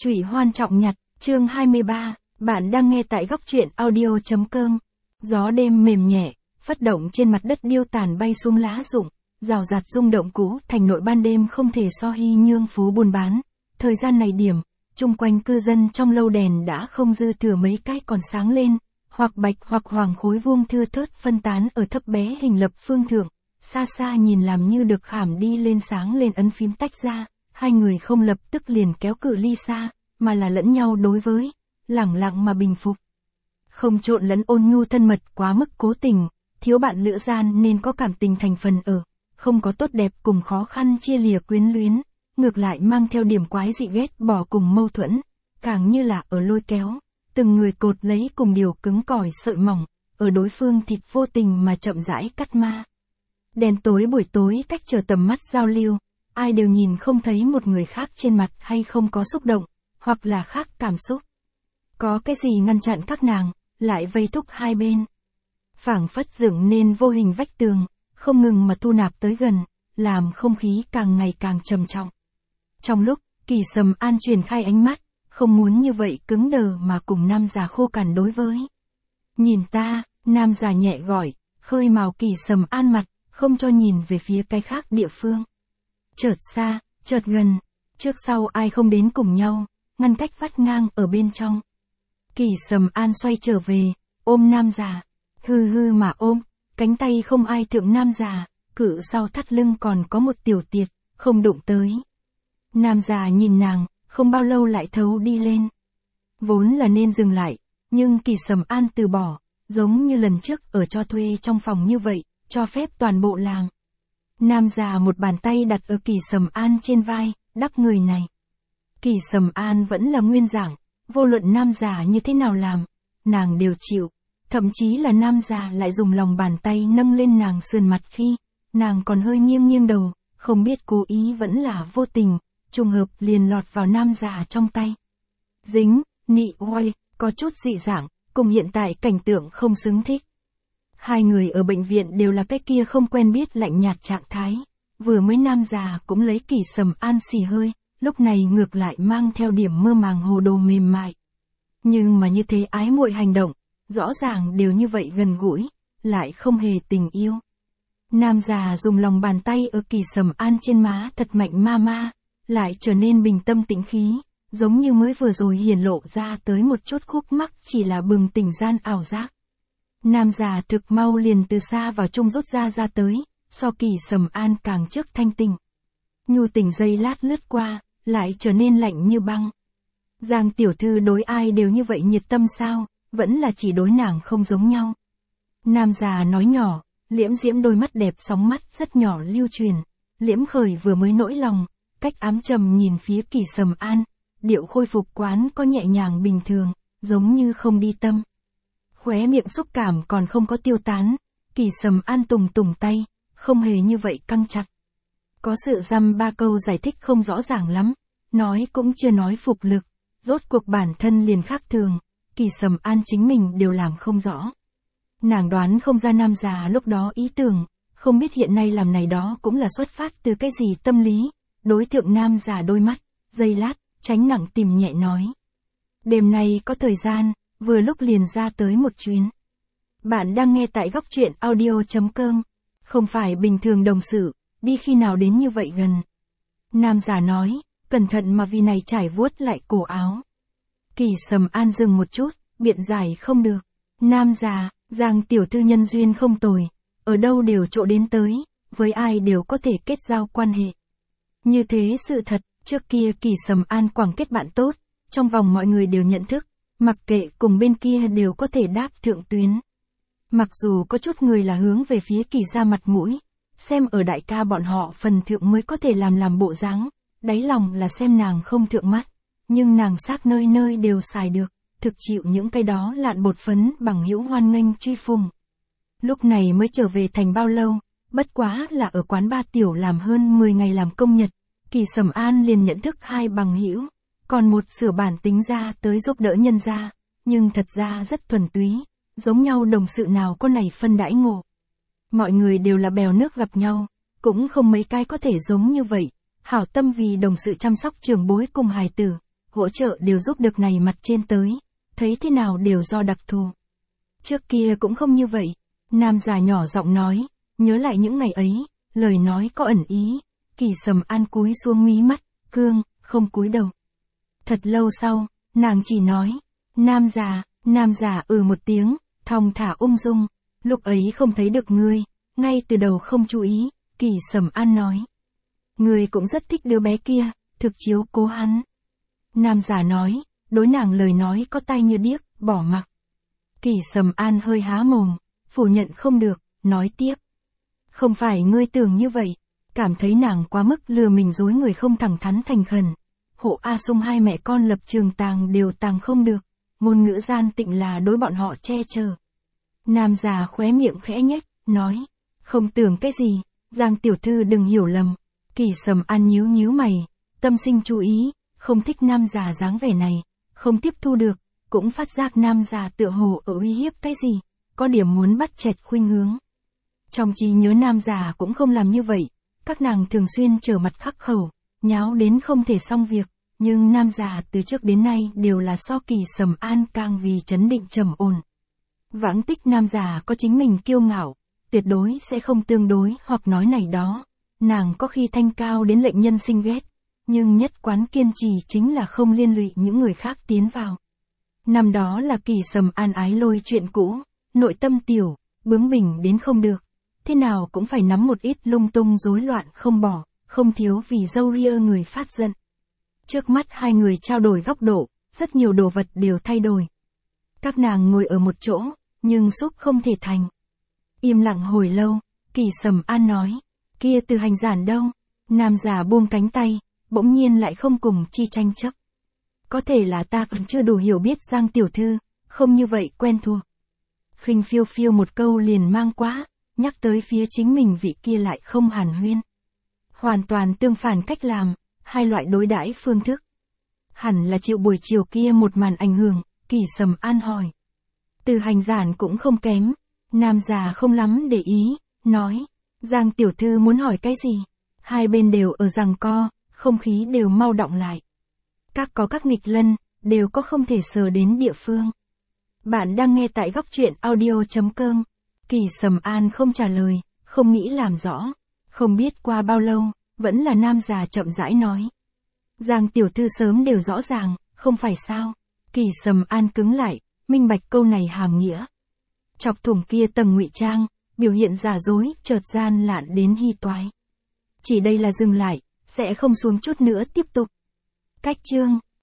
Trụy Hoan Trọng Nhặt, chương 23, bạn đang nghe tại góc truyện audio.com. Gió đêm mềm nhẹ, phất động trên mặt đất điêu tàn bay xuống lá rụng, rào rạt rung động cũ thành nội ban đêm không thể so hy nhương phố buôn bán. Thời gian này điểm, chung quanh cư dân trong lâu đèn đã không dư thừa mấy cái còn sáng lên, hoặc bạch hoặc hoàng khối vuông thưa thớt phân tán ở thấp bé hình lập phương thượng, xa xa nhìn làm như được khảm đi lên sáng lên ấn phím tách ra. Hai người không lập tức liền kéo cự ly xa, mà là lẫn nhau đối với, lẳng lặng mà bình phục. Không trộn lẫn ôn nhu thân mật quá mức cố tình, thiếu bạn lựa gian nên có cảm tình thành phần ở, không có tốt đẹp cùng khó khăn chia lìa quyến luyến, ngược lại mang theo điểm quái dị ghét bỏ cùng mâu thuẫn, càng như là ở lôi kéo, từng người cột lấy cùng điều cứng cỏi sợi mỏng, ở đối phương thịt vô tình mà chậm rãi cắt ma. Đèn tối buổi tối cách trở tầm mắt giao lưu. Ai đều nhìn không thấy một người khác trên mặt hay không có xúc động, hoặc là khác cảm xúc. Có cái gì ngăn chặn các nàng, lại vây thúc hai bên. Phảng phất dựng nên vô hình vách tường, không ngừng mà thu nạp tới gần, làm không khí càng ngày càng trầm trọng. Trong lúc, Kỳ Sầm An truyền khai ánh mắt, không muốn như vậy cứng đờ mà cùng nam già khô cằn đối với. Nhìn ta, nam già nhẹ gọi, khơi mào Kỳ Sầm An mặt, không cho nhìn về phía cái khác địa phương. Chợt xa, chợt gần, trước sau ai không đến cùng nhau, ngăn cách vắt ngang ở bên trong. Kỳ Sầm An xoay trở về, ôm nam già, hư hư mà ôm, cánh tay không ai thượng nam già, cự sau thắt lưng còn có một tiểu tiệt, không đụng tới. Nam già nhìn nàng, không bao lâu lại thấu đi lên. Vốn là nên dừng lại, nhưng Kỳ Sầm An từ bỏ, giống như lần trước ở cho thuê trong phòng như vậy, cho phép toàn bộ làng. Nam già một bàn tay đặt ở Kỳ Sầm An trên vai, đắp người này. Kỳ Sầm An vẫn là nguyên dạng, vô luận nam già như thế nào làm, nàng đều chịu, thậm chí là nam già lại dùng lòng bàn tay nâng lên nàng sườn mặt khi, nàng còn hơi nghiêng nghiêng đầu, không biết cố ý vẫn là vô tình, trùng hợp liền lọt vào nam già trong tay. Dính, nị oai, có chút dị dạng, cùng hiện tại cảnh tượng không xứng thích. Hai người ở bệnh viện đều là cái kia không quen biết lạnh nhạt trạng thái, vừa mới nam già cũng lấy Kỳ Sầm An xì hơi, lúc này ngược lại mang theo điểm mơ màng hồ đồ mềm mại. Nhưng mà như thế ái muội hành động, rõ ràng đều như vậy gần gũi, lại không hề tình yêu. Nam già dùng lòng bàn tay ở Kỳ Sầm An trên má thật mạnh ma ma, lại trở nên bình tâm tĩnh khí, giống như mới vừa rồi hiển lộ ra tới một chút khúc mắc chỉ là bừng tỉnh gian ảo giác. Nam già thực mau liền từ xa vào chung rút ra tới, so Kỳ Sầm An càng trước thanh tình. Nhu tình giây lát lướt qua, lại trở nên lạnh như băng. Giang tiểu thư đối ai đều như vậy nhiệt tâm sao, vẫn là chỉ đối nàng không giống nhau. Nam già nói nhỏ, liễm diễm đôi mắt đẹp sóng mắt rất nhỏ lưu truyền, liễm khởi vừa mới nỗi lòng, cách ám trầm nhìn phía Kỳ Sầm An, điệu khôi phục quán có nhẹ nhàng bình thường, giống như không đi tâm. Khóe miệng xúc cảm còn không có tiêu tán, Kỳ Sầm An tùng tùng tay, không hề như vậy căng chặt. Có sự dăm ba câu giải thích không rõ ràng lắm, nói cũng chưa nói phục lực, rốt cuộc bản thân liền khác thường, Kỳ Sầm An chính mình đều làm không rõ. Nàng đoán không ra nam già lúc đó ý tưởng, không biết hiện nay làm này đó cũng là xuất phát từ cái gì tâm lý, đối thượng nam già đôi mắt, giây lát, tránh nặng tìm nhẹ nói. Đêm nay có thời gian, vừa lúc liền ra tới một chuyến. Bạn đang nghe tại góc truyện audio.com, không phải bình thường đồng sự, đi khi nào đến như vậy gần. Nam già nói, cẩn thận mà vì này trải vuốt lại cổ áo. Kỳ Sầm An dừng một chút, biện giải không được. Nam già, Giang tiểu thư nhân duyên không tồi, ở đâu đều chỗ đến tới, với ai đều có thể kết giao quan hệ. Như thế sự thật, trước kia Kỳ Sầm An quảng kết bạn tốt, trong vòng mọi người đều nhận thức, mặc kệ cùng bên kia đều có thể đáp thượng tuyến. Mặc dù có chút người là hướng về phía Kỳ ra mặt mũi, xem ở đại ca bọn họ phần thượng mới có thể làm bộ dáng, đáy lòng là xem nàng không thượng mắt, nhưng nàng xác nơi nơi đều xài được, thực chịu những cái đó lạn bột phấn bằng hữu hoan nghênh truy phùng. Lúc này mới trở về thành bao lâu, bất quá là ở quán ba tiểu làm hơn 10 ngày làm công nhật, Kỳ Sầm An liền nhận thức hai bằng hữu, còn một sửa bản tính ra tới giúp đỡ nhân ra, nhưng thật ra rất thuần túy, giống nhau đồng sự nào có này phân đãi ngộ. Mọi người đều là bèo nước gặp nhau, cũng không mấy cái có thể giống như vậy, hảo tâm vì đồng sự chăm sóc trường bối cùng hài tử, hỗ trợ đều giúp được này mặt trên tới, thấy thế nào đều do đặc thù. Trước kia cũng không như vậy, nam già nhỏ giọng nói, nhớ lại những ngày ấy, lời nói có ẩn ý, Kỳ Sầm An cúi xuống mí mắt, cương, không cúi đầu. Thật lâu sau, nàng chỉ nói, nam già một tiếng, thong thả ung dung, lúc ấy không thấy được ngươi, ngay từ đầu không chú ý, Kỳ Sầm An nói. Ngươi cũng rất thích đứa bé kia, thực chiếu cố hắn. Nam già nói, đối nàng lời nói có tai như điếc, bỏ mặc. Kỳ Sầm An hơi há mồm, phủ nhận không được, nói tiếp. Không phải ngươi tưởng như vậy, cảm thấy nàng quá mức lừa mình dối người không thẳng thắn thành khẩn. Hộ A Sung hai mẹ con lập trường tàng đều tàng không được, ngôn ngữ gian tịnh là đối bọn họ che chở. Nam già khóe miệng khẽ nhếch, nói, không tưởng cái gì, Giang tiểu thư đừng hiểu lầm. Kỳ Sầm An nhíu mày, tâm sinh chú ý, không thích nam già dáng vẻ này, không tiếp thu được, cũng phát giác nam già tựa hồ ở uy hiếp cái gì, có điểm muốn bắt chẹt khuynh hướng. Trong trí nhớ nam già cũng không làm như vậy, các nàng thường xuyên trở mặt khắc khẩu, nháo đến không thể xong việc, nhưng nam già từ trước đến nay đều là so Kỳ Sầm An càng vì trấn định trầm ổn. Vãng tích nam già có chính mình kiêu ngạo, tuyệt đối sẽ không tương đối hoặc nói này đó, nàng có khi thanh cao đến lệnh nhân sinh ghét, nhưng nhất quán kiên trì chính là không liên lụy những người khác tiến vào. Năm đó là Kỳ Sầm An ái lôi chuyện cũ, nội tâm tiểu, bướng bỉnh đến không được, thế nào cũng phải nắm một ít lung tung rối loạn không bỏ, không thiếu vì dâu ria người phát giận. Trước mắt hai người trao đổi góc độ, rất nhiều đồ vật đều thay đổi. Các nàng ngồi ở một chỗ, nhưng xúc không thể thành. Im lặng hồi lâu, Kỳ Sầm An nói, kia Từ Hành Giản đâu? Nam già buông cánh tay, bỗng nhiên lại không cùng chi tranh chấp. Có thể là ta còn chưa đủ hiểu biết Giang tiểu thư, không như vậy quen thuộc. Khinh phiêu phiêu một câu liền mang quá, nhắc tới phía chính mình vị kia lại không hàn huyên. Hoàn toàn tương phản cách làm, hai loại đối đãi phương thức. Hẳn là chịu buổi chiều kia một màn ảnh hưởng, Kỳ Sầm An hỏi. Từ Hành Giản cũng không kém, nam già không lắm để ý, nói, Giang tiểu thư muốn hỏi cái gì? Hai bên đều ở giằng co, không khí đều mau đọng lại. Có các nghịch lân, đều có không thể sờ đến địa phương. Bạn đang nghe tại góc truyện audio.com. Kỳ Sầm An không trả lời, không nghĩ làm rõ. Không biết qua bao lâu, vẫn là nam già chậm rãi nói. Giang tiểu thư sớm đều rõ ràng, không phải sao? Kỳ Sầm An cứng lại, minh bạch câu này hàm nghĩa. Chọc thủng kia tầng ngụy trang, biểu hiện giả dối, chợt gian lạn đến hy toái. Chỉ đây là dừng lại, sẽ không xuống chút nữa tiếp tục. Cách chương